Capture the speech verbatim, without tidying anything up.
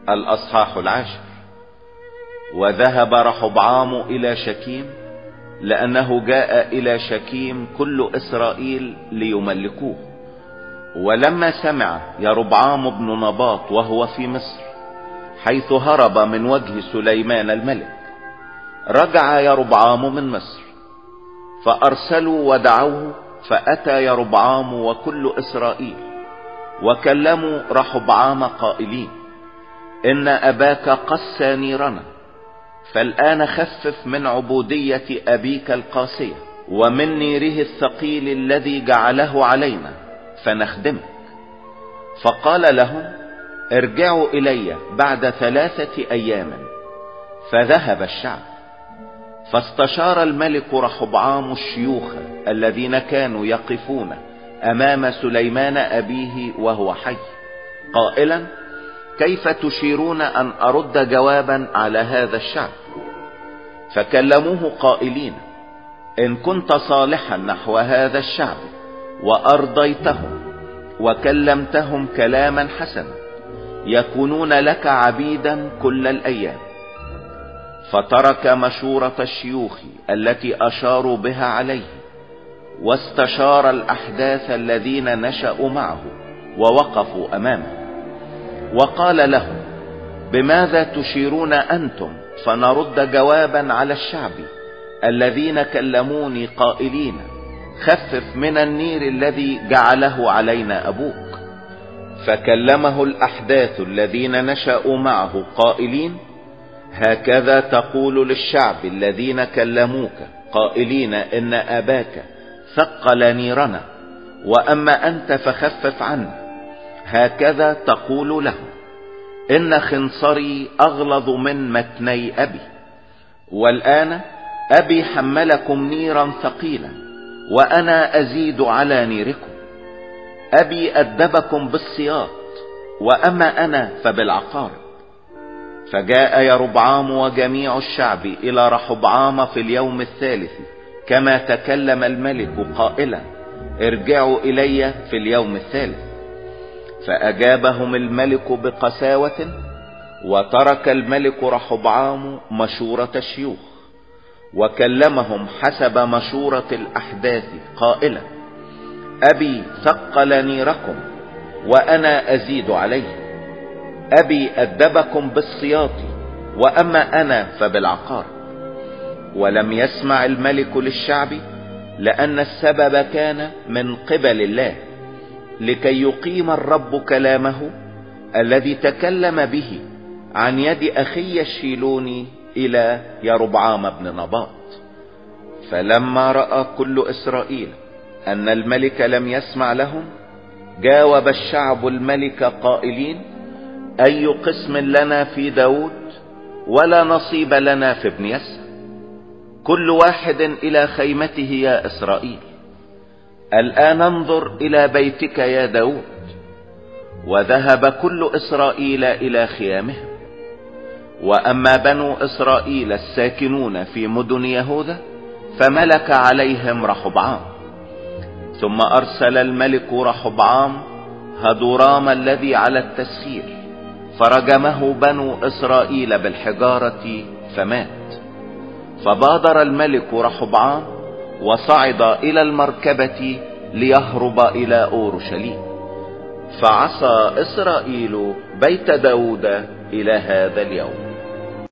الأصحاح العاشر. وذهب رحبعام إلى شكيم، لأنه جاء إلى شكيم كل إسرائيل ليملكوه. ولما سمع يربعام بن نباط وهو في مصر، حيث هرب من وجه سليمان الملك، رجع يربعام من مصر، فأرسلوا ودعوه، فأتى يربعام وكل إسرائيل وكلموا رحبعام قائلين: إن أباك قسى نيرنا، فالآن خفف من عبودية أبيك القاسية ومن نيره الثقيل الذي جعله علينا فنخدمك. فقال لهم: ارجعوا إلي بعد ثلاثة أيام. فذهب الشعب. فاستشار الملك رحبعام الشيوخ الذين كانوا يقفون أمام سليمان أبيه وهو حي، قائلا: كيف تشيرون أن أرد جوابا على هذا الشعب؟ فكلموه قائلين: إن كنت صالحا نحو هذا الشعب وأرضيتهم وكلمتهم كلاما حسنا، يكونون لك عبيدا كل الأيام. فترك مشورة الشيوخ التي أشاروا بها عليه، واستشار الأحداث الذين نشأوا معه ووقفوا أمامه، وقال لهم: بماذا تشيرون أنتم فنرد جوابا على الشعب الذين كلموني قائلين: خفف من النير الذي جعله علينا أبوك؟ فكلمه الأحداث الذين نشأوا معه قائلين: هكذا تقول للشعب الذين كلموك قائلين إن أباك ثقل نيرنا، وأما أنت فخفف عنا. هكذا تقول له: إن خنصري أغلظ من متني أبي، والآن أبي حملكم نيرا ثقيلا وأنا أزيد على نيركم. أبي أدبكم بالسياط، وأما أنا فبالعقارب. فجاء يربعام وجميع الشعب إلى رحبعام في اليوم الثالث كما تكلم الملك قائلا: ارجعوا إلي في اليوم الثالث. فأجابهم الملك بقساوة، وترك الملك رحبعام مشورة الشيوخ، وكلمهم حسب مشورة الأحداث قائلا: أبي ثقل نيركم وأنا أزيد عليه. أبي أدبكم بالسياط، وأما أنا فبالعقار. ولم يسمع الملك للشعب، لأن السبب كان من قبل الله، لكي يقيم الرب كلامه الذي تكلم به عن يد أخي الشيلوني إلى يربعام بن نباط. فلما رأى كل إسرائيل أن الملك لم يسمع لهم، جاوب الشعب الملك قائلين: أي قسم لنا في داود، ولا نصيب لنا في ابن يسى، كل واحد إلى خيمته يا إسرائيل. الآن انظر إلى بيتك يا داود. وذهب كل إسرائيل إلى خيامهم. وأما بنو إسرائيل الساكنون في مدن يهوذا فملك عليهم رحبعام. ثم أرسل الملك رحبعام هدورام الذي على التسخير، فرجمه بنو إسرائيل بالحجارة فمات. فبادر الملك رحبعام وصعد إلى المركبة ليهرب إلى أورشليم. فعصى إسرائيل بيت داود إلى هذا اليوم.